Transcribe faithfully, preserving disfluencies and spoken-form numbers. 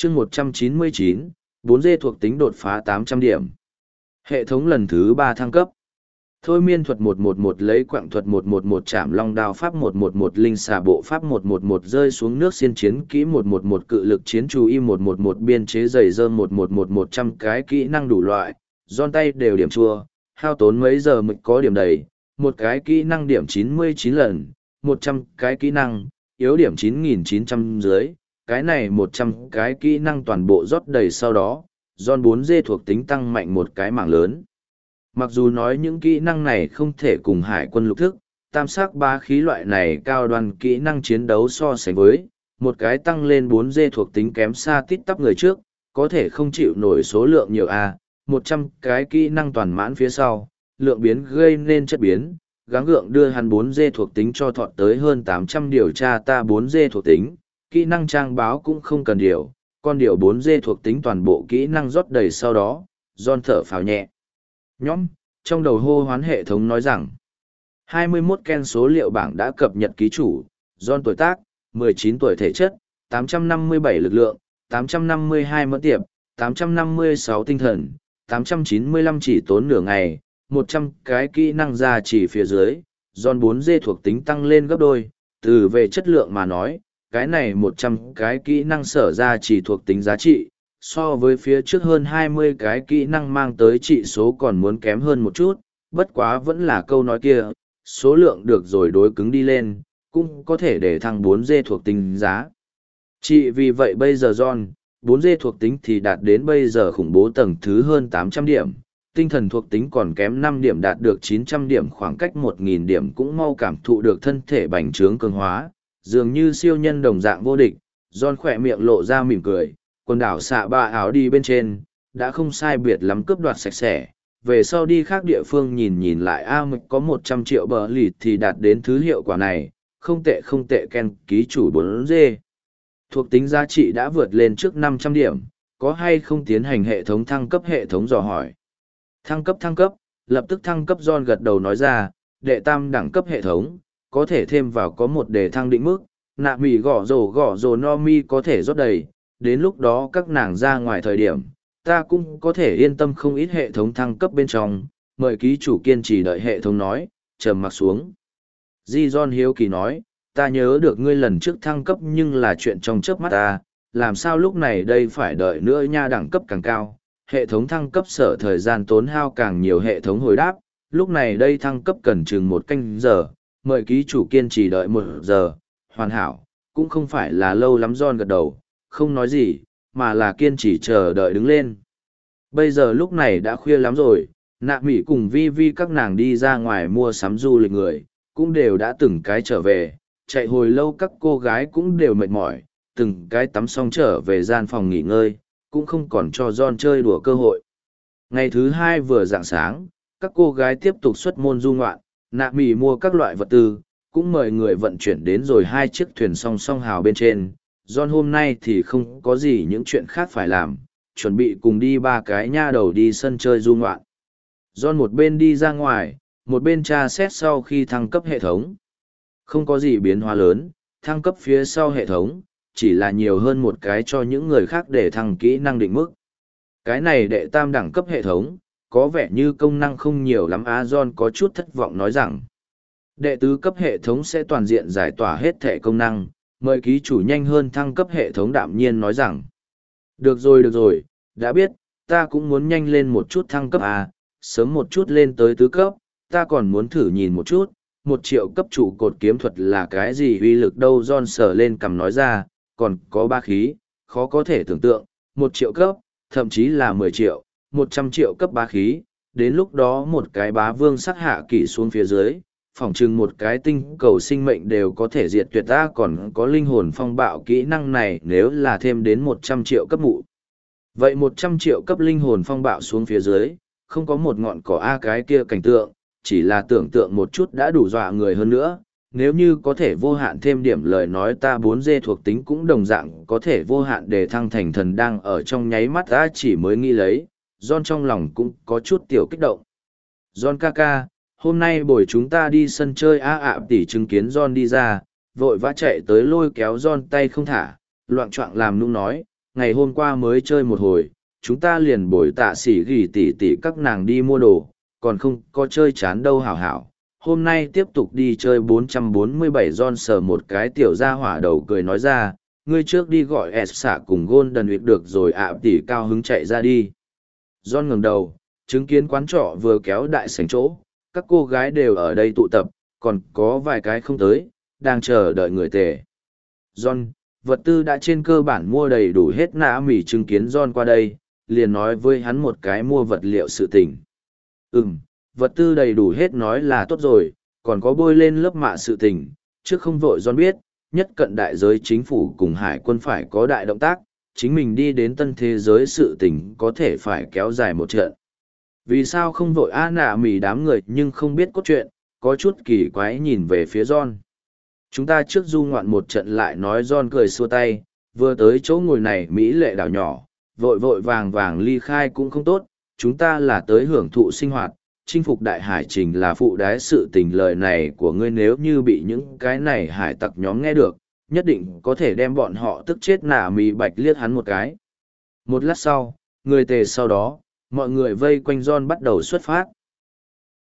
chương một trăm chín mươi chín, bốn d thuộc tính đột phá tám trăm điểm. Hệ thống lần thứ ba thăng cấp. Thôi miên thuật một trăm mười một lấy quạng thuật một trăm mười một chạm long đao pháp một trăm mười một linh xà bộ pháp một trăm mười một rơi xuống nước xiên chiến kỹ một trăm mười một cự lực chiến chú y một trăm mười một biên chế giày dơm một trăm mười một một trăm cái kỹ năng đủ loại, giòn tay đều điểm chua, hao tốn mấy giờ mới có điểm đầy, một cái kỹ năng điểm chín mươi chín lần, một trăm cái kỹ năng, yếu điểm chín nghìn chín trăm dưới, cái này một trăm cái kỹ năng toàn bộ rót đầy sau đó, giòn bốn d thuộc tính tăng mạnh một cái mảng lớn. Mặc dù nói những kỹ năng này không thể cùng hải quân lục thức, tam sắc ba khí loại này cao đoan kỹ năng chiến đấu so sánh với, một cái tăng lên bốn d thuộc tính kém xa tít tắp người trước, có thể không chịu nổi số lượng nhiều a, một trăm cái kỹ năng toàn mãn phía sau, lượng biến gây nên chất biến, gắng gượng đưa hắn bốn d thuộc tính cho thọt tới hơn tám trăm điều tra ta bốn d thuộc tính, kỹ năng trang báo cũng không cần điều, con điều bốn d thuộc tính toàn bộ kỹ năng rót đầy sau đó, John thở phào nhẹ. Nhóm, trong đầu hô hoán hệ thống nói rằng, hai mươi mốt Ken số liệu bảng đã cập nhật ký chủ, John tuổi tác, mười chín tuổi thể chất, tám trăm năm mươi bảy lực lượng, tám trăm năm mươi hai mẫn tiệp, tám trăm năm mươi sáu tinh thần, tám trăm chín mươi lăm chỉ tốn nửa ngày, một trăm cái kỹ năng ra chỉ phía dưới, John bốn d thuộc tính tăng lên gấp đôi, từ về chất lượng mà nói, cái này một trăm cái kỹ năng sở ra chỉ thuộc tính giá trị, so với phía trước hơn hai mươi cái kỹ năng mang tới trị số còn muốn kém hơn một chút, bất quá vẫn là câu nói kia, số lượng được rồi đối cứng đi lên, cũng có thể để thăng bốn d thuộc tính giá. Trị vì vậy bây giờ John, bốn d thuộc tính thì đạt đến bây giờ khủng bố tầng thứ hơn tám trăm điểm, tinh thần thuộc tính còn kém năm điểm đạt được chín trăm điểm, khoảng cách một nghìn điểm cũng mau cảm thụ được thân thể bành trướng cường hóa, dường như siêu nhân đồng dạng vô địch. John khỏe miệng lộ ra mỉm cười, quần đảo xạ ba áo đi bên trên, đã không sai biệt lắm cướp đoạt sạch sẽ. Về sau đi khác địa phương nhìn nhìn lại A Mịch có một trăm triệu bờ lịt thì đạt đến thứ hiệu quả này, không tệ không tệ. Ken ký chủ bốn d. Thuộc tính giá trị đã vượt lên trước năm trăm điểm, có hay không tiến hành hệ thống thăng cấp? Hệ thống dò hỏi. Thăng cấp thăng cấp, lập tức thăng cấp. John gật đầu nói ra, đệ tam đẳng cấp hệ thống, có thể thêm vào có một đề thăng định mức, nạ mỉ gõ rổ gõ rổ no mi có thể rót đầy, đến lúc đó các nàng ra ngoài thời điểm, ta cũng có thể yên tâm không ít. Hệ thống thăng cấp bên trong, mời ký chủ kiên trì đợi. Hệ thống nói, trầm mặc xuống. Di John hiếu kỳ nói, ta nhớ được ngươi lần trước thăng cấp nhưng là chuyện trong chớp mắt ta, làm sao lúc này đây phải đợi nữa nha? Đẳng cấp càng cao, hệ thống thăng cấp sở thời gian tốn hao càng nhiều. Hệ thống hồi đáp, lúc này đây thăng cấp cần chừng một canh giờ, mời ký chủ kiên trì đợi một giờ, hoàn hảo, cũng không phải là lâu lắm. John gật đầu, không nói gì, mà là kiên trì chờ đợi đứng lên. Bây giờ lúc này đã khuya lắm rồi, Nạ Mỹ cùng Vi Vi các nàng đi ra ngoài mua sắm du lịch người, cũng đều đã từng cái trở về, chạy hồi lâu các cô gái cũng đều mệt mỏi, từng cái tắm xong trở về gian phòng nghỉ ngơi, cũng không còn cho John chơi đùa cơ hội. Ngày thứ hai vừa rạng sáng, các cô gái tiếp tục xuất môn du ngoạn, Nạ Mỹ mua các loại vật tư, cũng mời người vận chuyển đến rồi hai chiếc thuyền song song hào bên trên. John hôm nay thì không có gì những chuyện khác phải làm, chuẩn bị cùng đi ba cái nha đầu đi sân chơi du ngoạn. John một bên đi ra ngoài, một bên tra xét sau khi thăng cấp hệ thống. Không có gì biến hóa lớn, thăng cấp phía sau hệ thống, chỉ là nhiều hơn một cái cho những người khác để thăng kỹ năng định mức. Cái này đệ tam đẳng cấp hệ thống, có vẻ như công năng không nhiều lắm. Á John có chút thất vọng nói rằng, đệ tứ cấp hệ thống sẽ toàn diện giải tỏa hết thể công năng, mời ký chủ nhanh hơn thăng cấp. Hệ thống đạm nhiên nói rằng, được rồi được rồi, đã biết, ta cũng muốn nhanh lên một chút thăng cấp à, sớm một chút lên tới tứ cấp, ta còn muốn thử nhìn một chút, một triệu cấp trụ cột kiếm thuật là cái gì uy lực đâu. John sờ lên cằm nói ra, còn có ba khí, khó có thể tưởng tượng, một triệu cấp, thậm chí là mười triệu, một trăm triệu cấp bá khí, đến lúc đó một cái bá vương sắc hạ kỷ xuống phía dưới, phỏng chừng một cái tinh cầu sinh mệnh đều có thể diệt tuyệt. Ta còn có linh hồn phong bạo kỹ năng này, nếu là thêm đến một trăm triệu cấp mụ. Vậy một trăm triệu cấp linh hồn phong bạo xuống phía dưới, không có một ngọn cỏ A cái kia cảnh tượng, chỉ là tưởng tượng một chút đã đủ dọa người hơn nữa. Nếu như có thể vô hạn thêm điểm lời nói, ta bốn d thuộc tính cũng đồng dạng có thể vô hạn để thăng thành thần. Đang ở trong nháy mắt ta chỉ mới nghĩ lấy, John trong lòng cũng có chút tiểu kích động. John ca ca, hôm nay buổi chúng ta đi sân chơi a ạ tỷ chứng kiến John đi ra, vội vã chạy tới lôi kéo John tay không thả, loạng choạng làm nũng nói, ngày hôm qua mới chơi một hồi, chúng ta liền bồi tạ sĩ gỉ tỉ tỉ các nàng đi mua đồ, còn không có chơi chán đâu hảo hảo. Hôm nay tiếp tục đi chơi bốn trăm bốn mươi bảy John sờ một cái tiểu ra hỏa đầu cười nói ra, ngươi trước đi gọi S xạ cùng Golden Week được rồi ạ tỉ cao hứng chạy ra đi. John ngẩng đầu, chứng kiến quán trọ vừa kéo đại sảnh chỗ, các cô gái đều ở đây tụ tập, còn có vài cái không tới, đang chờ đợi người tề. John, vật tư đã trên cơ bản mua đầy đủ hết nã mỉ chứng kiến John qua đây, liền nói với hắn một cái mua vật liệu sự tình. Ừm, vật tư đầy đủ hết nói là tốt rồi, còn có bôi lên lớp mạ sự tình, trước không vội John biết, nhất cận đại giới chính phủ cùng hải quân phải có đại động tác, chính mình đi đến tân thế giới sự tình có thể phải kéo dài một trận. Vì sao không vội a nạ mỉ đám người nhưng không biết cốt truyện, có chút kỳ quái nhìn về phía John. Chúng ta trước du ngoạn một trận lại nói John cười xua tay, vừa tới chỗ ngồi này Mỹ lệ đảo nhỏ, vội vội vàng vàng ly khai cũng không tốt, chúng ta là tới hưởng thụ sinh hoạt, chinh phục đại hải trình là phụ đái sự tình lời này của ngươi nếu như bị những cái này hải tặc nhóm nghe được, nhất định có thể đem bọn họ tức chết nạ mì bạch liếc hắn một cái. Một lát sau, người tề sau đó, mọi người vây quanh John bắt đầu xuất phát,